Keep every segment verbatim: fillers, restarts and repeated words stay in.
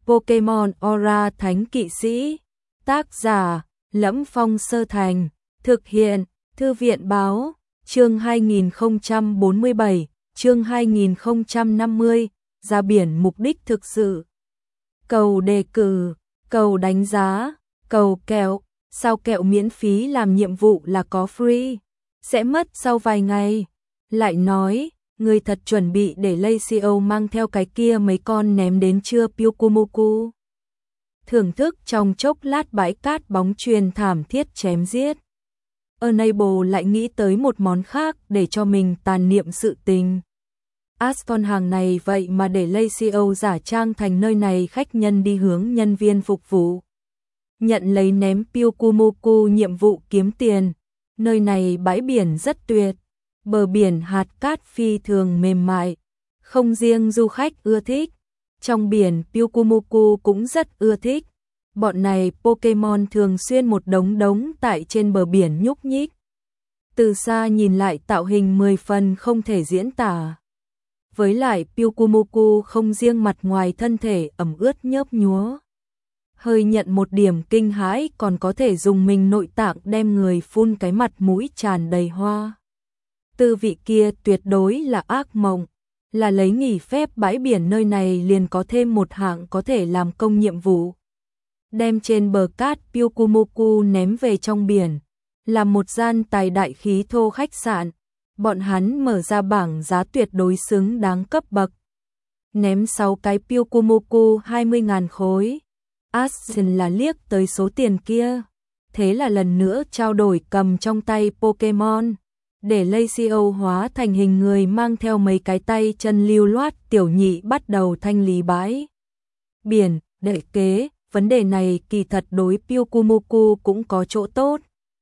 Pokemon Aura Thánh Kỵ Sĩ. Tác giả: Lẫm Phong Sơ Thành. Thực hiện: Thư viện báo. Chương hai nghìn không trăm bốn mươi bảy, chương hai nghìn không trăm năm mươi, ra biển mục đích thực sự. Cầu đề cử, cầu đánh giá, cầu kẹo, sao kẹo miễn phí làm nhiệm vụ là có free, sẽ mất sau vài ngày. Lại nói, người thật chuẩn bị để Lacio mang theo cái kia mấy con ném đến chưa Pyukumuku. Thưởng thức trong chốc lát bãi cát bóng chuyền thảm thiết chém giết. Enable lại nghĩ tới một món khác để cho mình tàn niệm sự tình. Aston hàng này vậy mà để Lacio giả trang thành nơi này khách nhân đi hướng nhân viên phục vụ. Nhận lấy ném Pyukumuku nhiệm vụ kiếm tiền. Nơi này bãi biển rất tuyệt. Bờ biển hạt cát phi thường mềm mại. Không riêng du khách ưa thích. Trong biển Pyukumuku cũng rất ưa thích. Bọn này Pokemon thường xuyên một đống đống tại trên bờ biển nhúc nhích. Từ xa nhìn lại tạo hình mười phần không thể diễn tả. Với lại Pyukumuku không riêng mặt ngoài thân thể ẩm ướt nhớp nhúa. Hơi nhận một điểm kinh hãi còn có thể dùng mình nội tạng đem người phun cái mặt mũi tràn đầy hoa. Tư vị kia tuyệt đối là ác mộng. Là lấy nghỉ phép bãi biển nơi này liền có thêm một hạng có thể làm công nhiệm vụ. Đem trên bờ cát Pyukumuku ném về trong biển. Là một gian tài đại khí thô khách sạn. Bọn hắn mở ra bảng giá tuyệt đối xứng đáng cấp bậc. Ném sáu cái Pyukumuku hai mươi nghìn khối. Aston là liếc tới số tiền kia. Thế là lần nữa trao đổi cầm trong tay Pokemon. Để Lacio hóa thành hình người mang theo mấy cái tay chân lưu loát tiểu nhị bắt đầu thanh lý bãi biển. Đệ kế, vấn đề này kỳ thật đối Pyukumuku cũng có chỗ tốt.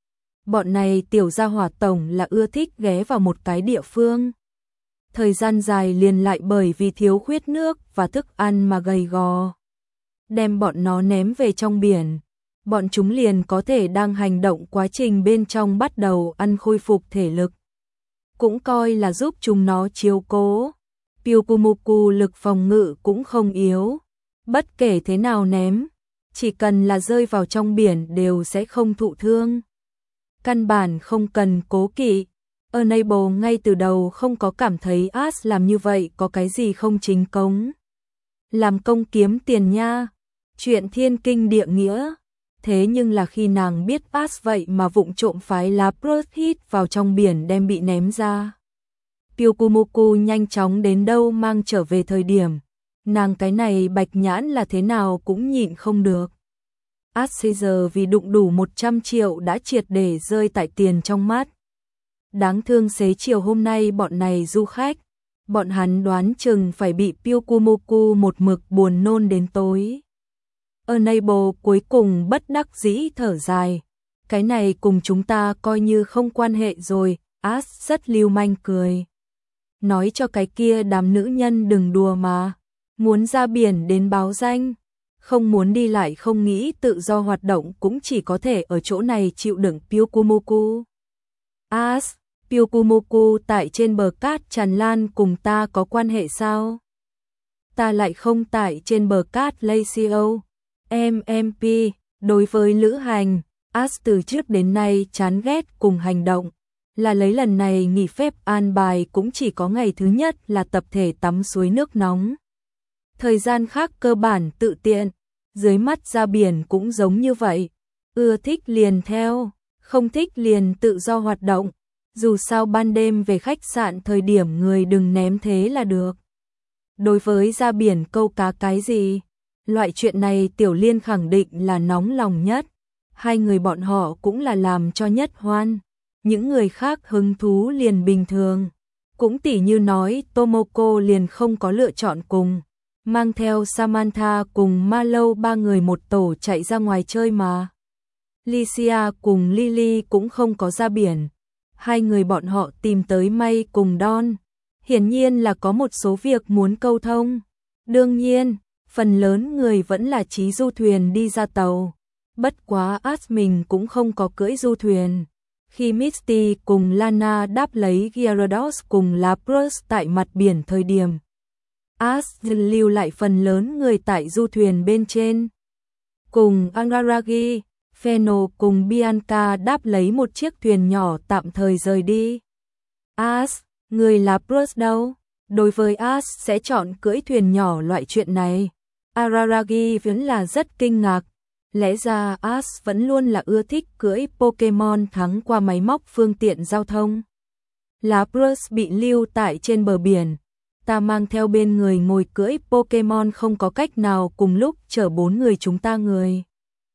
Bọn này tiểu gia hỏa tổng là ưa thích ghé vào một cái địa phương. Thời gian dài liền lại bởi vì thiếu khuyết nước và thức ăn mà gầy gò. Đem bọn nó ném về trong biển. Bọn chúng liền có thể đang hành động quá trình bên trong bắt đầu ăn khôi phục thể lực. Cũng coi là giúp chúng nó chiếu cố. Pyukumuku lực phòng ngự cũng không yếu. Bất kể thế nào ném, chỉ cần là rơi vào trong biển đều sẽ không thụ thương. Căn bản không cần cố kỵ. Enable ngay từ đầu không có cảm thấy As làm như vậy có cái gì không chính cống. Làm công kiếm tiền nha. Chuyện thiên kinh địa nghĩa. Thế nhưng là khi nàng biết As vậy mà vụng trộm phái lá Prothit vào trong biển đem bị ném ra. Pyukumuku nhanh chóng đến đâu mang trở về thời điểm. Nàng cái này bạch nhãn là thế nào cũng nhịn không được. As giờ vì đụng đủ một trăm triệu đã triệt để rơi tại tiền trong mắt. Đáng thương xế chiều hôm nay bọn này du khách. Bọn hắn đoán chừng phải bị Pyukumuku một mực buồn nôn đến tối. Enable cuối cùng bất đắc dĩ thở dài. Cái này cùng chúng ta coi như không quan hệ rồi. As rất lưu manh cười. Nói cho cái kia đám nữ nhân đừng đùa mà. Muốn ra biển đến báo danh. Không muốn đi lại không nghĩ tự do hoạt động cũng chỉ có thể ở chỗ này chịu đựng Pyukumuku. As, Pyukumuku tại trên bờ cát tràn lan cùng ta có quan hệ sao? Ta lại không tại trên bờ cát Lacio. em em pê, đối với lữ hành, As từ trước đến nay chán ghét cùng hành động. Là lấy lần này nghỉ phép an bài cũng chỉ có ngày thứ nhất là tập thể tắm suối nước nóng. Thời gian khác cơ bản tự tiện, dưới mắt ra biển cũng giống như vậy. Ưa thích liền theo, không thích liền tự do hoạt động. Dù sao ban đêm về khách sạn thời điểm người đừng ném thế là được. Đối với ra biển câu cá cái gì, loại chuyện này Tiểu Liên khẳng định là nóng lòng nhất. Hai người bọn họ cũng là làm cho nhất hoan. Những người khác hứng thú liền bình thường. Cũng tỉ như nói Tomoko liền không có lựa chọn cùng. Mang theo Samantha cùng Marlowe ba người một tổ chạy ra ngoài chơi mà. Licia cùng Lily cũng không có ra biển. Hai người bọn họ tìm tới May cùng Don. Hiển nhiên là có một số việc muốn câu thông. Đương nhiên, phần lớn người vẫn là chí du thuyền đi ra tàu. Bất quá As mình cũng không có cưỡi du thuyền. Khi Misty cùng Lana đáp lấy Gyarados cùng Lapras tại mặt biển thời điểm. Ash lưu lại phần lớn người tại du thuyền bên trên. Cùng Angaragi, Feno cùng Bianca đáp lấy một chiếc thuyền nhỏ tạm thời rời đi. Ash, người là Bruce đâu? Đối với Ash sẽ chọn cưỡi thuyền nhỏ loại chuyện này. Araragi vẫn là rất kinh ngạc. Lẽ ra Ash vẫn luôn là ưa thích cưỡi Pokemon thắng qua máy móc phương tiện giao thông. Là Bruce bị lưu tại trên bờ biển. Ta mang theo bên người ngồi cưỡi Pokemon không có cách nào cùng lúc chở bốn người chúng ta người.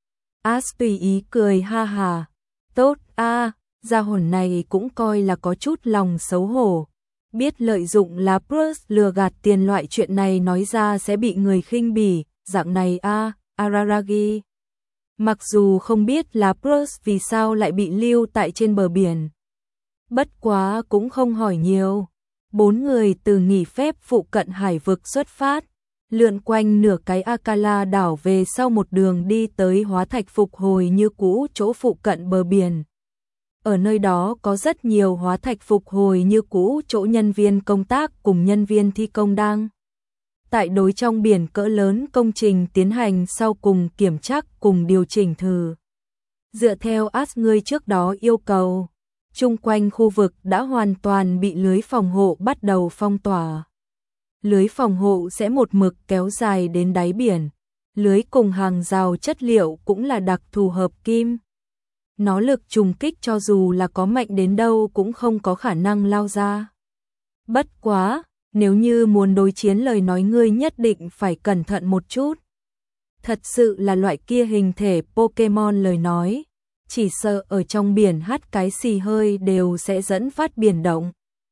Ash tùy ý cười ha hà. Tốt a, à, gia hồn này cũng coi là có chút lòng xấu hổ. Biết lợi dụng là Bruce lừa gạt tiền loại chuyện này nói ra sẽ bị người khinh bỉ, dạng này a, à, Araragi. Mặc dù không biết là Bruce vì sao lại bị lưu tại trên bờ biển. Bất quá cũng không hỏi nhiều. Bốn người từ nghỉ phép phụ cận hải vực xuất phát, lượn quanh nửa cái Akala đảo về sau một đường đi tới hóa thạch phục hồi như cũ chỗ phụ cận bờ biển. Ở nơi đó có rất nhiều hóa thạch phục hồi như cũ chỗ nhân viên công tác cùng nhân viên thi công đang tại đối trong biển cỡ lớn công trình tiến hành sau cùng kiểm tra cùng điều chỉnh thử. Dựa theo Ash ngươi trước đó yêu cầu, chung quanh khu vực đã hoàn toàn bị lưới phòng hộ bắt đầu phong tỏa. Lưới phòng hộ sẽ một mực kéo dài đến đáy biển. Lưới cùng hàng rào chất liệu cũng là đặc thù hợp kim. Nó lực trùng kích cho dù là có mạnh đến đâu cũng không có khả năng lao ra. Bất quá, nếu như muốn đối chiến lời nói ngươi nhất định phải cẩn thận một chút. Thật sự là loại kia hình thể Pokemon lời nói, chỉ sợ ở trong biển hắt cái xì hơi đều sẽ dẫn phát biển động.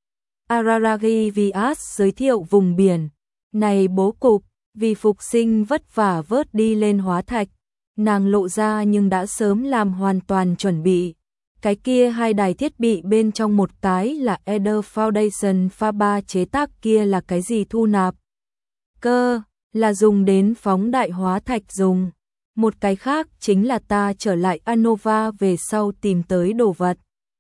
Araragi vì Ash giới thiệu vùng biển này bố cục, vì phục sinh vất vả vớt đi lên hóa thạch, nàng lộ ra nhưng đã sớm làm hoàn toàn chuẩn bị. Cái kia hai đài thiết bị bên trong một cái là Eder Foundation pha ba chế tác kia là cái gì thu nạp cơ, là dùng đến phóng đại hóa thạch dùng. Một cái khác chính là ta trở lại Unova về sau tìm tới đồ vật.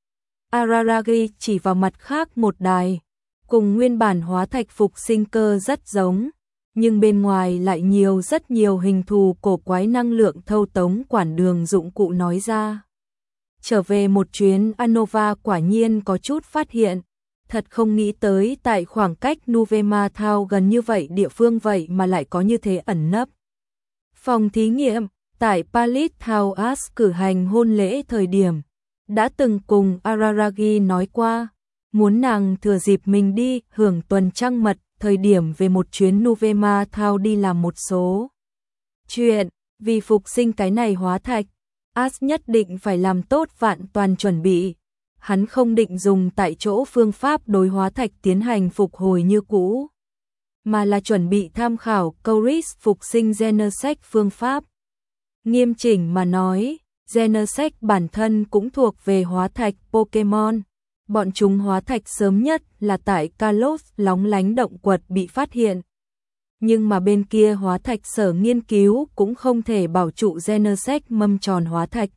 Araragi chỉ vào mặt khác một đài, cùng nguyên bản hóa thạch phục sinh cơ rất giống, nhưng bên ngoài lại nhiều rất nhiều hình thù cổ quái năng lượng thâu tống quản đường dụng cụ nói ra. Trở về một chuyến Unova quả nhiên có chút phát hiện, thật không nghĩ tới tại khoảng cách Nuvema Town gần như vậy địa phương vậy mà lại có như thế ẩn nấp. Phòng thí nghiệm, tại Palit Town Ash cử hành hôn lễ thời điểm, đã từng cùng Araragi nói qua, muốn nàng thừa dịp mình đi hưởng tuần trăng mật thời điểm về một chuyến Nuvema Town đi làm một số chuyện, vì phục sinh cái này hóa thạch, Ash nhất định phải làm tốt vạn toàn chuẩn bị. Hắn không định dùng tại chỗ phương pháp đối hóa thạch tiến hành phục hồi như cũ, mà là chuẩn bị tham khảo Coris phục sinh Genesect phương pháp. Nghiêm chỉnh mà nói, Genesect bản thân cũng thuộc về hóa thạch Pokemon. Bọn chúng hóa thạch sớm nhất là tại Kalos lóng lánh động quật bị phát hiện. Nhưng mà bên kia hóa thạch sở nghiên cứu cũng không thể bảo trụ Genesect mâm tròn hóa thạch,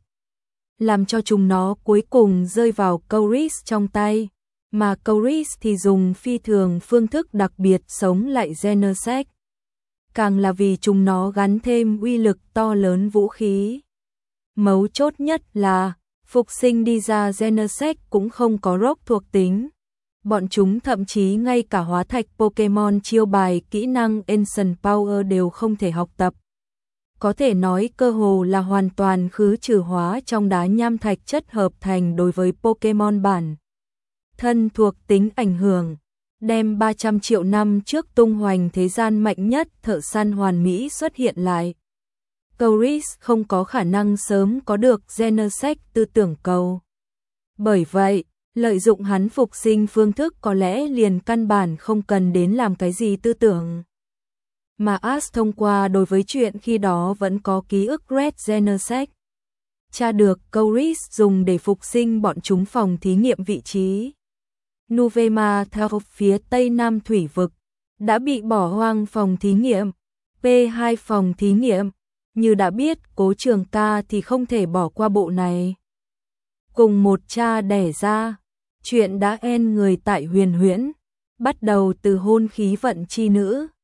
làm cho chúng nó cuối cùng rơi vào Coris trong tay, mà Coris thì dùng phi thường phương thức đặc biệt sống lại Genesect. Càng là vì chúng nó gắn thêm uy lực to lớn vũ khí. Mấu chốt nhất là, phục sinh đi ra Genesect cũng không có rock thuộc tính. Bọn chúng thậm chí ngay cả hóa thạch Pokemon chiêu bài kỹ năng Ancient Power đều không thể học tập. Có thể nói cơ hồ là hoàn toàn khứ trừ hóa trong đá nham thạch chất hợp thành đối với Pokemon bản thân thuộc tính ảnh hưởng, đem ba trăm triệu năm trước tung hoành thế gian mạnh nhất thợ săn hoàn mỹ xuất hiện lại. Coris không có khả năng sớm có được Genesect tư tưởng cầu. Bởi vậy, lợi dụng hắn phục sinh phương thức có lẽ liền căn bản không cần đến làm cái gì tư tưởng. Mà Ash thông qua đối với chuyện khi đó vẫn có ký ức Red Genesect, tra được Coris dùng để phục sinh bọn chúng phòng thí nghiệm vị trí Nuvema Town phía tây nam thủy vực, đã bị bỏ hoang phòng thí nghiệm, P hai phòng thí nghiệm, như đã biết Cố Trường Ca thì không thể bỏ qua bộ này. Cùng một cha đẻ ra, chuyện đã en người tại huyền huyễn, bắt đầu từ hôn khí vận chi nữ.